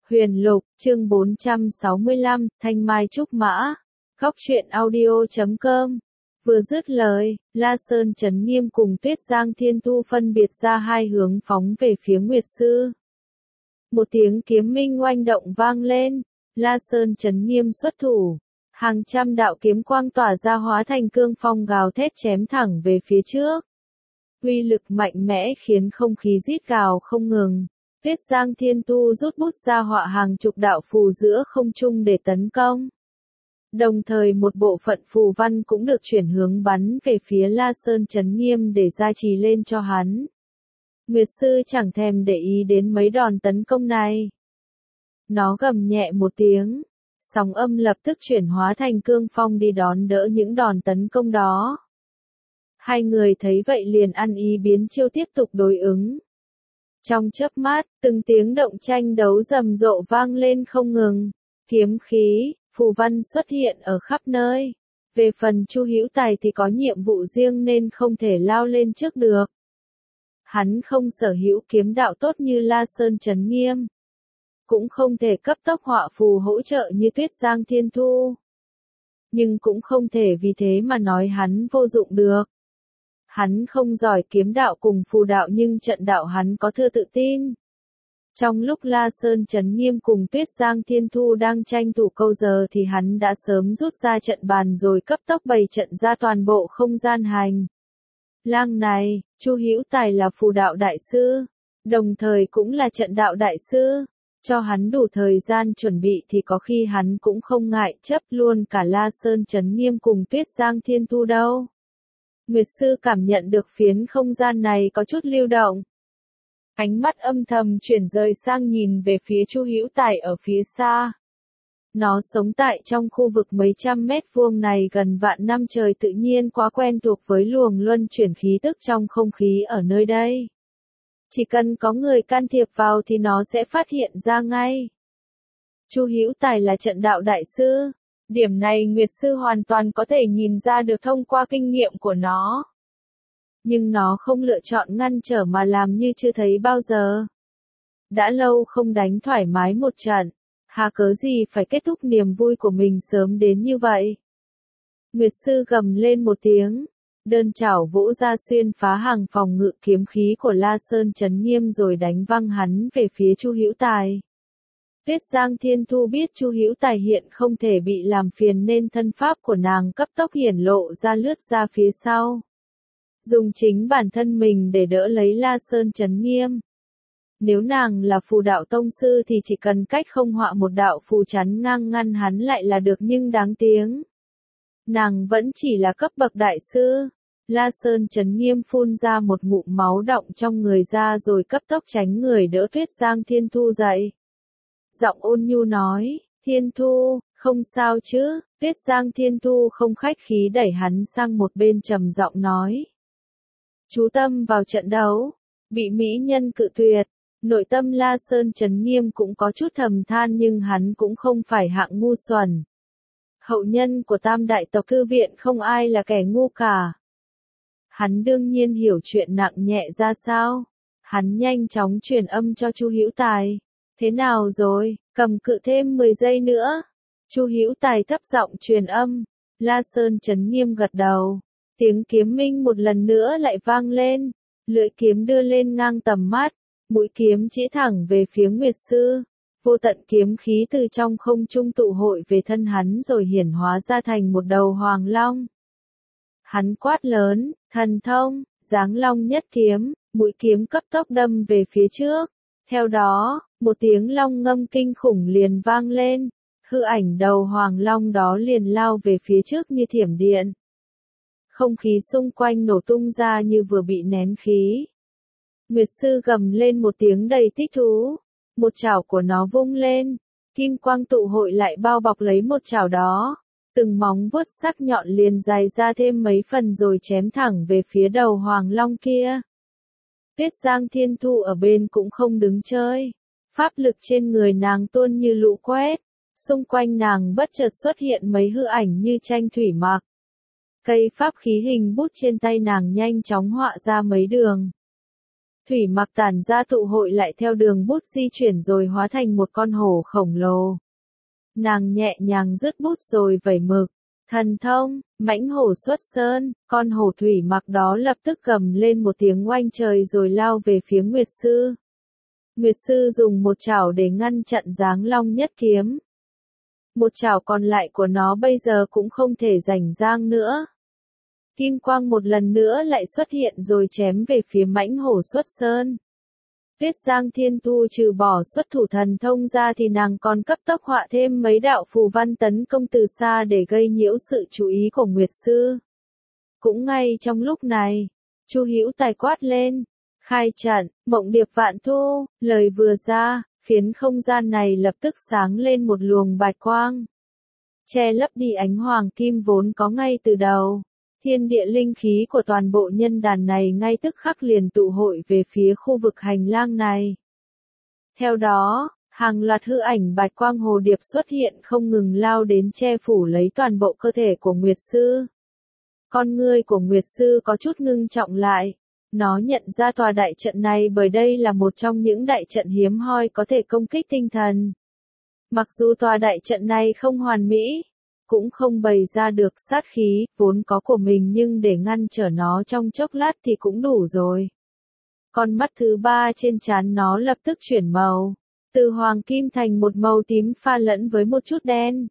Huyền Lục, chương 465, Thanh Mai Trúc Mã. Góc truyện audio.com. Vừa dứt lời, La Sơn Chấn Nghiêm cùng Tuyết Giang Thiên Thu phân biệt ra hai hướng phóng về phía Nguyệt Sư. Một tiếng kiếm minh oanh động vang lên, La Sơn Chấn Nghiêm xuất thủ. Hàng trăm đạo kiếm quang tỏa ra hóa thành cương phong gào thét chém thẳng về phía trước. Uy lực mạnh mẽ khiến không khí rít gào không ngừng. Tuyết Giang Thiên Tu rút bút ra họa hàng chục đạo phù giữa không trung để tấn công. Đồng thời một bộ phận phù văn cũng được chuyển hướng bắn về phía La Sơn Chấn Nghiêm để gia trì lên cho hắn. Nguyệt Sư chẳng thèm để ý đến mấy đòn tấn công này. Nó gầm nhẹ một tiếng, sóng âm lập tức chuyển hóa thành cương phong đi đón đỡ những đòn tấn công đó. Hai người thấy vậy liền ăn ý biến chiêu tiếp tục đối ứng. Trong chớp mắt, từng tiếng động tranh đấu rầm rộ vang lên không ngừng, kiếm khí, phù văn xuất hiện ở khắp nơi. Về phần Chu Hữu Tài thì có nhiệm vụ riêng nên không thể lao lên trước được. Hắn không sở hữu kiếm đạo tốt như La Sơn Chấn Nghiêm, cũng không thể cấp tốc họa phù hỗ trợ như Tuyết Giang Thiên Thu. Nhưng cũng không thể vì thế mà nói hắn vô dụng được. Hắn không giỏi kiếm đạo cùng phù đạo nhưng trận đạo hắn có thừa tự tin. Trong lúc La Sơn Chấn Nghiêm cùng Tuyết Giang Thiên Thu đang tranh thủ câu giờ thì hắn đã sớm rút ra trận bàn rồi cấp tốc bày trận ra toàn bộ không gian hành lang này. Chu Hữu Tài là phù đạo đại sư, đồng thời cũng là trận đạo đại sư. Cho hắn đủ thời gian chuẩn bị thì có khi hắn cũng không ngại chấp luôn cả La Sơn Chấn Nghiêm cùng Tuyết Giang Thiên Thu đâu. Nguyệt Sư cảm nhận được phiến không gian này có chút lưu động. Ánh mắt âm thầm chuyển rời sang nhìn về phía Chu Hữu Tài ở phía xa. Nó sống tại trong khu vực mấy trăm mét vuông này gần vạn năm trời tự nhiên quá quen thuộc với luồng luân chuyển khí tức trong không khí ở nơi đây. Chỉ cần có người can thiệp vào thì nó sẽ phát hiện ra ngay. Chu Hữu Tài là trận đạo đại sư. Điểm này Nguyệt Sư hoàn toàn có thể nhìn ra được thông qua kinh nghiệm của nó. Nhưng nó không lựa chọn ngăn trở mà làm như chưa thấy bao giờ. Đã lâu không đánh thoải mái một trận, hà cớ gì phải kết thúc niềm vui của mình sớm đến như vậy. Nguyệt Sư gầm lên một tiếng, đơn chảo vỗ ra xuyên phá hàng phòng ngự kiếm khí của La Sơn Chấn Nghiêm rồi đánh văng hắn về phía Chu Hữu Tài. Tuyết Giang Thiên Thu biết Chu Hữu Tài hiện không thể bị làm phiền nên thân pháp của nàng cấp tốc hiển lộ ra lướt ra phía sau. Dùng chính bản thân mình để đỡ lấy La Sơn Chấn Nghiêm. Nếu nàng là phù đạo tông sư thì chỉ cần cách không họa một đạo phù chắn ngang ngăn hắn lại là được nhưng đáng tiếng. Nàng vẫn chỉ là cấp bậc đại sư. La Sơn Chấn Nghiêm phun ra một ngụm máu đọng trong người ra rồi cấp tốc tránh người đỡ Tuyết Giang Thiên Thu dậy. Giọng ôn nhu nói, Thiên Thu, không sao chứ. Tuyết Giang Thiên Thu không khách khí đẩy hắn sang một bên trầm giọng nói. Chú tâm vào trận đấu. Bị mỹ nhân cự tuyệt. Nội tâm La Sơn Chấn Nghiêm cũng có chút thầm than nhưng hắn cũng không phải hạng ngu xuẩn. Hậu nhân của Tam Đại Tộc Thư Viện không ai là kẻ ngu cả. Hắn đương nhiên hiểu chuyện nặng nhẹ ra sao. Hắn nhanh chóng truyền âm cho Chu Hữu Tài. Thế nào rồi, cầm cự thêm 10 giây nữa. Chu Hữu Tài thấp giọng truyền âm. La Sơn Chấn Nghiêm gật đầu. Tiếng kiếm minh một lần nữa lại vang lên. Lưỡi kiếm đưa lên ngang tầm mắt. Mũi kiếm chĩa thẳng về phía Nguyệt Sư. Vô tận kiếm khí từ trong không trung tụ hội về thân hắn rồi hiển hóa ra thành một đầu hoàng long. Hắn quát lớn, thần thông, giáng long nhất kiếm, mũi kiếm cấp tốc đâm về phía trước. Theo đó, một tiếng long ngâm kinh khủng liền vang lên, hư ảnh đầu hoàng long đó liền lao về phía trước như thiểm điện. Không khí xung quanh nổ tung ra như vừa bị nén khí. Nguyệt Sư gầm lên một tiếng đầy thích thú, một chảo của nó vung lên, kim quang tụ hội lại bao bọc lấy một chảo đó. Từng móng vuốt sắc nhọn liền dài ra thêm mấy phần rồi chém thẳng về phía đầu hoàng long kia. Tuyết Giang Thiên Thu ở bên cũng không đứng chơi. Pháp lực trên người nàng tuôn như lũ quét. Xung quanh nàng bất chợt xuất hiện mấy hư ảnh như tranh thủy mặc. Cây pháp khí hình bút trên tay nàng nhanh chóng họa ra mấy đường. Thủy mặc tản ra tụ hội lại theo đường bút di chuyển rồi hóa thành một con hổ khổng lồ. Nàng nhẹ nhàng dứt bút rồi vẩy mực. Thần thông, mãnh hổ xuất sơn, con hổ thủy mặc đó lập tức gầm lên một tiếng oanh trời rồi lao về phía Nguyệt Sư. Nguyệt Sư dùng một chảo để ngăn chặn Giáng Long Nhất Kiếm. Một chảo còn lại của nó bây giờ cũng không thể rảnh rang nữa. Kim quang một lần nữa lại xuất hiện rồi chém về phía mãnh hổ xuất sơn. Tuyết Giang Thiên Thu trừ bỏ xuất thủ thần thông ra thì nàng còn cấp tốc họa thêm mấy đạo phù văn tấn công từ xa để gây nhiễu sự chú ý của Nguyệt Sư. Cũng ngay trong lúc này, Chu Hữu Tài quát lên, khai trận, mộng điệp vạn thu, lời vừa ra, phiến không gian này lập tức sáng lên một luồng bạch quang. Che lấp đi ánh hoàng kim vốn có ngay từ đầu. Thiên địa linh khí của toàn bộ nhân đàn này ngay tức khắc liền tụ hội về phía khu vực hành lang này. Theo đó, hàng loạt hư ảnh bạch quang hồ điệp xuất hiện không ngừng lao đến che phủ lấy toàn bộ cơ thể của Nguyệt Sư. Con ngươi của Nguyệt Sư có chút ngưng trọng lại. Nó nhận ra tòa đại trận này bởi đây là một trong những đại trận hiếm hoi có thể công kích tinh thần. Mặc dù tòa đại trận này không hoàn mỹ, cũng không bày ra được sát khí vốn có của mình nhưng để ngăn trở nó trong chốc lát thì cũng đủ rồi. Con mắt thứ ba trên trán nó lập tức chuyển màu, từ hoàng kim thành một màu tím pha lẫn với một chút đen.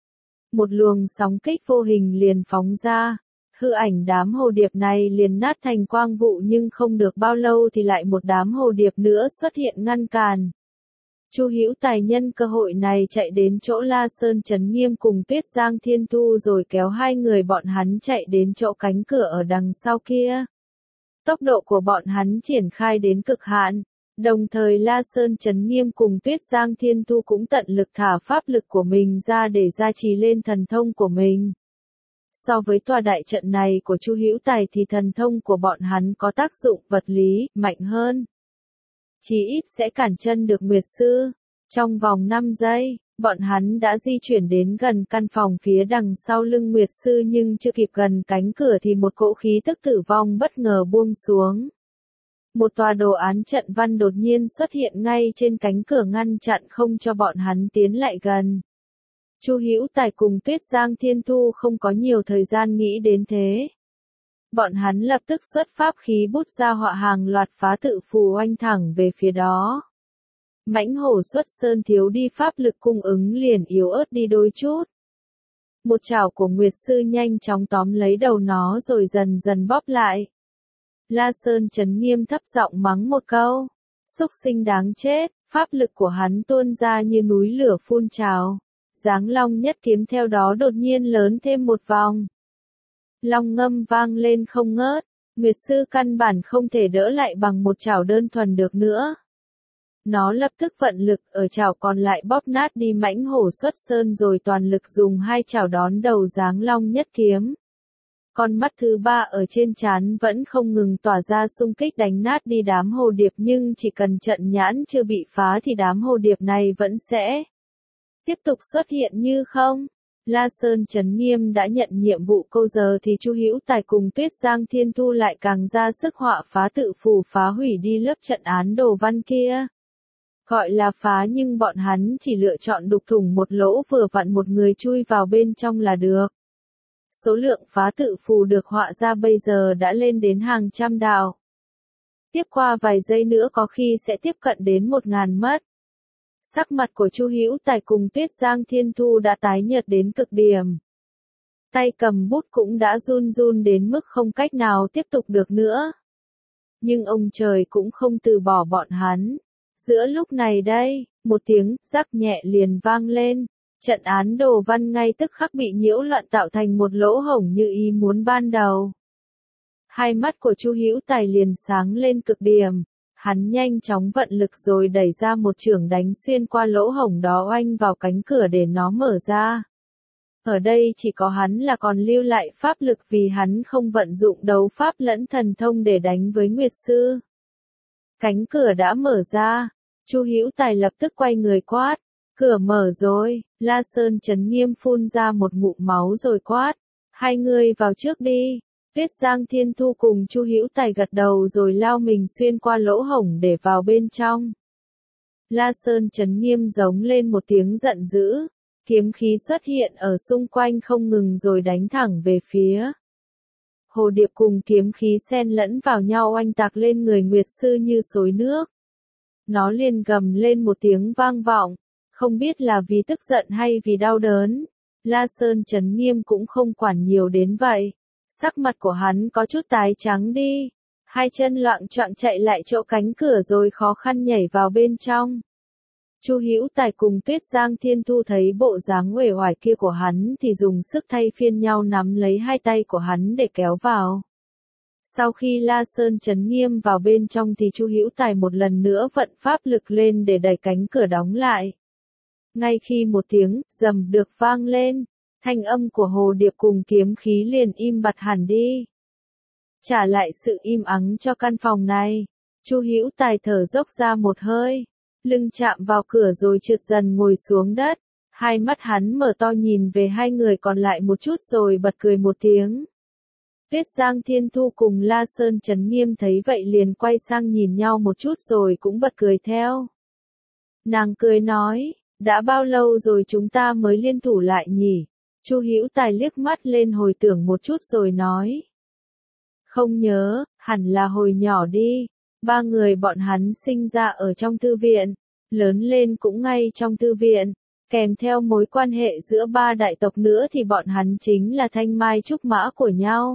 Một luồng sóng kích vô hình liền phóng ra, hư ảnh đám hồ điệp này liền nát thành quang vụ nhưng không được bao lâu thì lại một đám hồ điệp nữa xuất hiện ngăn cản. Chu Hữu Tài nhân cơ hội này chạy đến chỗ La Sơn Chấn Nghiêm cùng Tuyết Giang Thiên Thu rồi kéo hai người bọn hắn chạy đến chỗ cánh cửa ở đằng sau kia. Tốc độ của bọn hắn triển khai đến cực hạn, đồng thời La Sơn Chấn Nghiêm cùng Tuyết Giang Thiên Thu cũng tận lực thả pháp lực của mình ra để gia trì lên thần thông của mình. So với tòa đại trận này của Chu Hữu Tài thì thần thông của bọn hắn có tác dụng vật lý mạnh hơn. Chí ít sẽ cản chân được Nguyệt Sư. Trong vòng 5 giây, bọn hắn đã di chuyển đến gần căn phòng phía đằng sau lưng Nguyệt Sư nhưng chưa kịp gần cánh cửa thì một cỗ khí tức tử vong bất ngờ buông xuống. Một tòa đồ án trận văn đột nhiên xuất hiện ngay trên cánh cửa ngăn chặn không cho bọn hắn tiến lại gần. Chu Hữu Tài cùng Tuyết Giang Thiên Thu không có nhiều thời gian nghĩ đến thế. Bọn hắn lập tức xuất pháp khí bút ra họa hàng loạt phá tự phù oanh thẳng về phía đó. Mãnh hổ xuất sơn thiếu đi pháp lực cung ứng liền yếu ớt đi đôi chút. Một chảo của Nguyệt Sư nhanh chóng tóm lấy đầu nó rồi dần dần bóp lại. La Sơn Chấn Nghiêm thấp giọng mắng một câu. Súc sinh đáng chết, pháp lực của hắn tuôn ra như núi lửa phun trào. Giáng Long Nhất Kiếm theo đó đột nhiên lớn thêm một vòng. Long ngâm vang lên không ngớt, Nguyệt Sư căn bản không thể đỡ lại bằng một chảo đơn thuần được nữa. Nó lập tức vận lực ở chảo còn lại bóp nát đi mãnh hổ xuất sơn rồi toàn lực dùng hai chảo đón đầu Giáng Long Nhất Kiếm. Con mắt thứ ba ở trên trán vẫn không ngừng tỏa ra xung kích đánh nát đi đám hồ điệp nhưng chỉ cần trận nhãn chưa bị phá thì đám hồ điệp này vẫn sẽ tiếp tục xuất hiện như không. La Sơn Chấn Nghiêm đã nhận nhiệm vụ câu giờ thì Chu Hữu Tài cùng Tuyết Giang Thiên Thu lại càng ra sức họa phá tự phù phá hủy đi lớp trận án đồ văn kia. Gọi là phá nhưng bọn hắn chỉ lựa chọn đục thủng một lỗ vừa vặn một người chui vào bên trong là được. Số lượng phá tự phù được họa ra bây giờ đã lên đến hàng trăm đạo. Tiếp qua vài giây nữa có khi sẽ tiếp cận đến 1000 mất. Sắc mặt của Chu Hữu Tài cùng Tuyết Giang Thiên Thu đã tái nhợt đến cực điểm. Tay cầm bút cũng đã run run đến mức không cách nào tiếp tục được nữa. Nhưng ông trời cũng không từ bỏ bọn hắn. Giữa lúc này đây, một tiếng rắc nhẹ liền vang lên. Trận án đồ văn ngay tức khắc bị nhiễu loạn tạo thành một lỗ hổng như ý muốn ban đầu. Hai mắt của Chu Hữu Tài liền sáng lên cực điểm. Hắn nhanh chóng vận lực rồi đẩy ra một chưởng đánh xuyên qua lỗ hổng đó oanh vào cánh cửa để nó mở ra. Ở đây chỉ có hắn là còn lưu lại pháp lực vì hắn không vận dụng đấu pháp lẫn thần thông để đánh với Nguyệt Sư. Cánh cửa đã mở ra, Chu Hữu Tài lập tức quay người quát, cửa mở rồi, La Sơn Chấn Nghiêm phun ra một ngụm máu rồi quát, hai người vào trước đi. Tuyết Giang Thiên Thu cùng Chu Hữu Tài gật đầu rồi lao mình xuyên qua lỗ hổng để vào bên trong. La Sơn Chấn Nghiêm giống lên một tiếng giận dữ, kiếm khí xuất hiện ở xung quanh không ngừng rồi đánh thẳng về phía. Hồ điệp cùng kiếm khí xen lẫn vào nhau oanh tạc lên người Nguyệt Sư như xối nước. Nó liền gầm lên một tiếng vang vọng, không biết là vì tức giận hay vì đau đớn. La Sơn Chấn Nghiêm cũng không quản nhiều đến vậy. Sắc mặt của hắn có chút tái trắng đi. Hai chân loạng choạng chạy lại chỗ cánh cửa rồi khó khăn nhảy vào bên trong. Chu Hữu Tài cùng Tuyết Giang Thiên Thu thấy bộ dáng uể oải kia của hắn thì dùng sức thay phiên nhau nắm lấy hai tay của hắn để kéo vào. Sau khi La Sơn Chấn Nghiêm vào bên trong thì Chu Hữu Tài một lần nữa vận pháp lực lên để đẩy cánh cửa đóng lại. Ngay khi một tiếng rầm được vang lên, thanh âm của hồ điệp cùng kiếm khí liền im bặt hẳn đi. Trả lại sự im ắng cho căn phòng này, Chu Hữu Tài thở dốc ra một hơi, lưng chạm vào cửa rồi trượt dần ngồi xuống đất, hai mắt hắn mở to nhìn về hai người còn lại một chút rồi bật cười một tiếng. Tuyết Giang Thiên Thu cùng La Sơn Chấn Nghiêm thấy vậy liền quay sang nhìn nhau một chút rồi cũng bật cười theo. Nàng cười nói, đã bao lâu rồi chúng ta mới liên thủ lại nhỉ? Chu Hữu Tài liếc mắt lên hồi tưởng một chút rồi nói. Không nhớ, hẳn là hồi nhỏ đi. Ba người bọn hắn sinh ra ở trong thư viện, lớn lên cũng ngay trong thư viện, kèm theo mối quan hệ giữa ba đại tộc nữa thì bọn hắn chính là thanh mai trúc mã của nhau.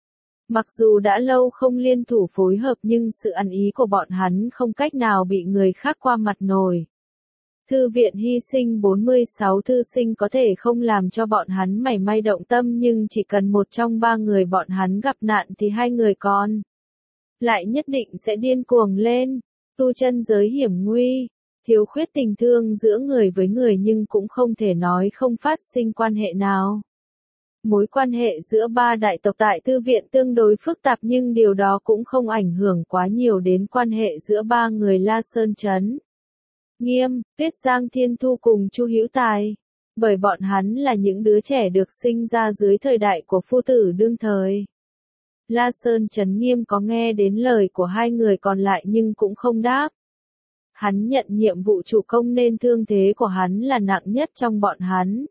Mặc dù đã lâu không liên thủ phối hợp nhưng sự ăn ý của bọn hắn không cách nào bị người khác qua mặt nổi. Thư viện hy sinh 46 thư sinh có thể không làm cho bọn hắn mảy may động tâm nhưng chỉ cần một trong ba người bọn hắn gặp nạn thì hai người còn lại nhất định sẽ điên cuồng lên. Tu chân giới hiểm nguy, thiếu khuyết tình thương giữa người với người nhưng cũng không thể nói không phát sinh quan hệ nào. Mối quan hệ giữa ba đại tộc tại thư viện tương đối phức tạp nhưng điều đó cũng không ảnh hưởng quá nhiều đến quan hệ giữa ba người La Sơn Chấn Nghiêm, Tuyết Giang Thiên Thu cùng Chu Hữu Tài. Bởi bọn hắn là những đứa trẻ được sinh ra dưới thời đại của phu tử đương thời. La Sơn Chấn Nghiêm có nghe đến lời của hai người còn lại nhưng cũng không đáp. Hắn nhận nhiệm vụ chủ công nên thương thế của hắn là nặng nhất trong bọn hắn.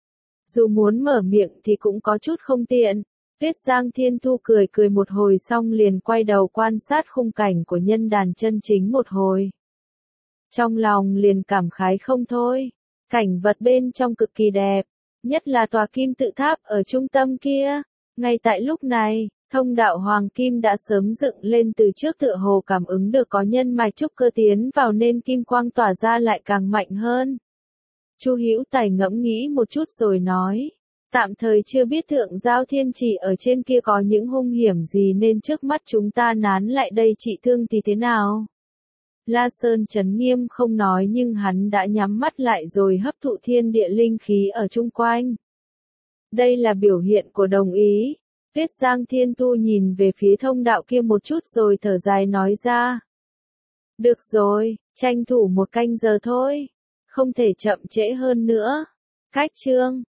Dù muốn mở miệng thì cũng có chút không tiện. Tuyết Giang Thiên Thu cười cười một hồi xong liền quay đầu quan sát khung cảnh của nhân đàn chân chính một hồi. Trong lòng liền cảm khái không thôi. Cảnh vật bên trong cực kỳ đẹp, nhất là tòa kim tự tháp ở trung tâm kia. Ngay tại lúc này, thông đạo hoàng kim đã sớm dựng lên từ trước tựa hồ cảm ứng được có nhân mạch trúc cơ tiến vào nên kim quang tỏa ra lại càng mạnh hơn. Chu Hữu Tài ngẫm nghĩ một chút rồi nói, tạm thời chưa biết thượng giao thiên chỉ ở trên kia có những hung hiểm gì nên trước mắt chúng ta nán lại đây trị thương thì thế nào? La Sơn Chấn Nghiêm không nói nhưng hắn đã nhắm mắt lại rồi hấp thụ thiên địa linh khí ở chung quanh. Đây là biểu hiện của đồng ý. Tuyết Giang Thiên Tu nhìn về phía thông đạo kia một chút rồi thở dài nói ra. Được rồi, tranh thủ một canh giờ thôi. Không thể chậm trễ hơn nữa. Cách chương